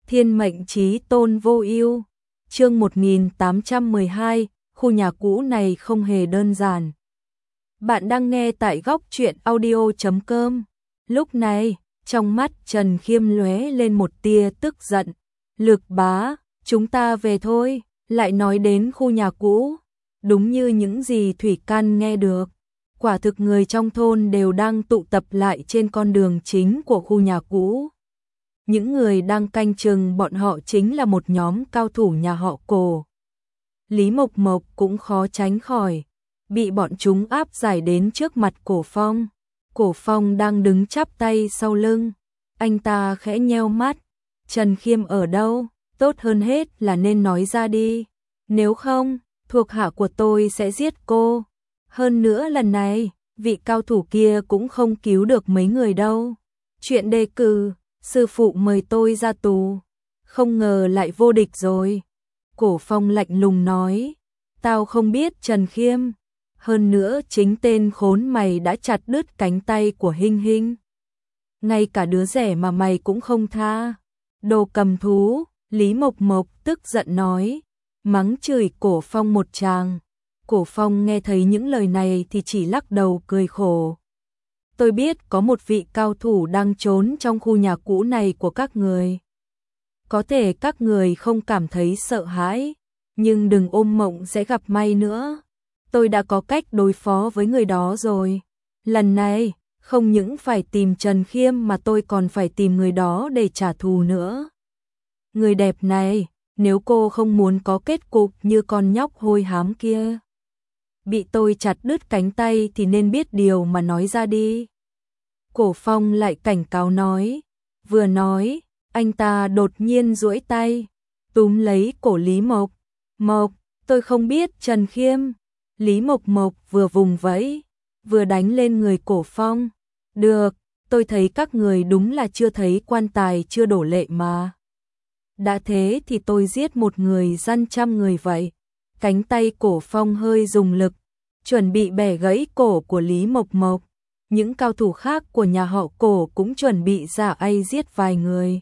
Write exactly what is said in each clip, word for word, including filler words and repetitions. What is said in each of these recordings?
Thiên mệnh chí tôn vô ưu. Chương một nghìn tám trăm mười hai, khu nhà cũ này không hề đơn giản. Bạn đang nghe tại góc truyện audio chấm com. Lúc này, trong mắt Trần Khiêm lóe lên một tia tức giận. Lược bá, chúng ta về thôi, lại nói đến khu nhà cũ. Đúng như những gì Thủy Căn nghe được. Quả thực người trong thôn đều đang tụ tập lại trên con đường chính của khu nhà cũ. Những người đang canh chừng bọn họ chính là một nhóm cao thủ nhà họ Cổ. Lý Mộc Mộc cũng khó tránh khỏi, bị bọn chúng áp giải đến trước mặt Cổ Phong. Cổ Phong đang đứng chắp tay sau lưng, anh ta khẽ nheo mắt. Trần Khiêm ở đâu? Tốt hơn hết là nên nói ra đi. Nếu không, thuộc hạ của tôi sẽ giết cô. Hơn nữa lần này, vị cao thủ kia cũng không cứu được mấy người đâu. Chuyện đề cử, sư phụ mời tôi ra tù. Không ngờ lại vô địch rồi. Cổ Phong lạnh lùng nói, tao không biết Trần Khiêm. Hơn nữa chính tên khốn mày đã chặt đứt cánh tay của Hinh Hinh. Ngay cả đứa rẻ mà mày cũng không tha. Đồ cầm thú, Lý Mộc Mộc tức giận nói, mắng chửi Cổ Phong một tràng. Cổ Phong nghe thấy những lời này thì chỉ lắc đầu cười khổ. Tôi biết có một vị cao thủ đang trốn trong khu nhà cũ này của các người. Có thể các người không cảm thấy sợ hãi, nhưng đừng ôm mộng sẽ gặp may nữa. Tôi đã có cách đối phó với người đó rồi. Lần này, không những phải tìm Trần Khiêm mà tôi còn phải tìm người đó để trả thù nữa. Người đẹp này, nếu cô không muốn có kết cục như con nhóc hôi hám kia, bị tôi chặt đứt cánh tay thì nên biết điều mà nói ra đi. Cổ Phong lại cảnh cáo nói. Vừa nói, anh ta đột nhiên duỗi tay, túm lấy cổ Lý Mộc. Mộc, tôi không biết Trần Khiêm. Lý Mộc Mộc vừa vùng vẫy, vừa đánh lên người Cổ Phong. Được, tôi thấy các người đúng là chưa thấy quan tài chưa đổ lệ mà. Đã thế thì tôi giết một người dăn trăm người vậy. Cánh tay Cổ Phong hơi dùng lực, chuẩn bị bẻ gãy cổ của Lý Mộc Mộc. Những cao thủ khác của nhà họ Cổ cũng chuẩn bị ra ai giết vài người.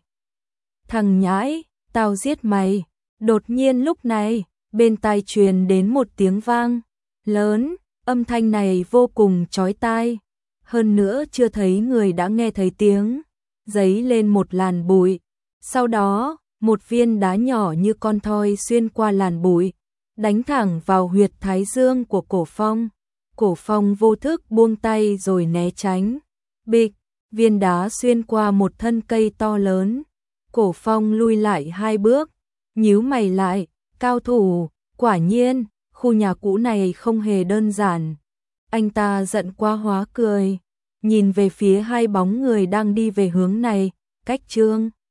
Thằng nhãi, tao giết mày. Đột nhiên lúc này, bên tai truyền đến một tiếng vang lớn, âm thanh này vô cùng chói tai. Hơn nữa chưa thấy người đã nghe thấy tiếng, giấy lên một làn bụi. Sau đó, một viên đá nhỏ như con thoi xuyên qua làn bụi, đánh thẳng vào huyệt thái dương của Cổ Phong. Cổ Phong vô thức buông tay rồi né tránh. Bịch, viên đá xuyên qua một thân cây to lớn. Cổ Phong lui lại hai bước, nhíu mày lại, cao thủ, quả nhiên, khu nhà cũ này không hề đơn giản. Anh ta giận quá hóa cười, nhìn về phía hai bóng người đang đi về hướng này, cách Trương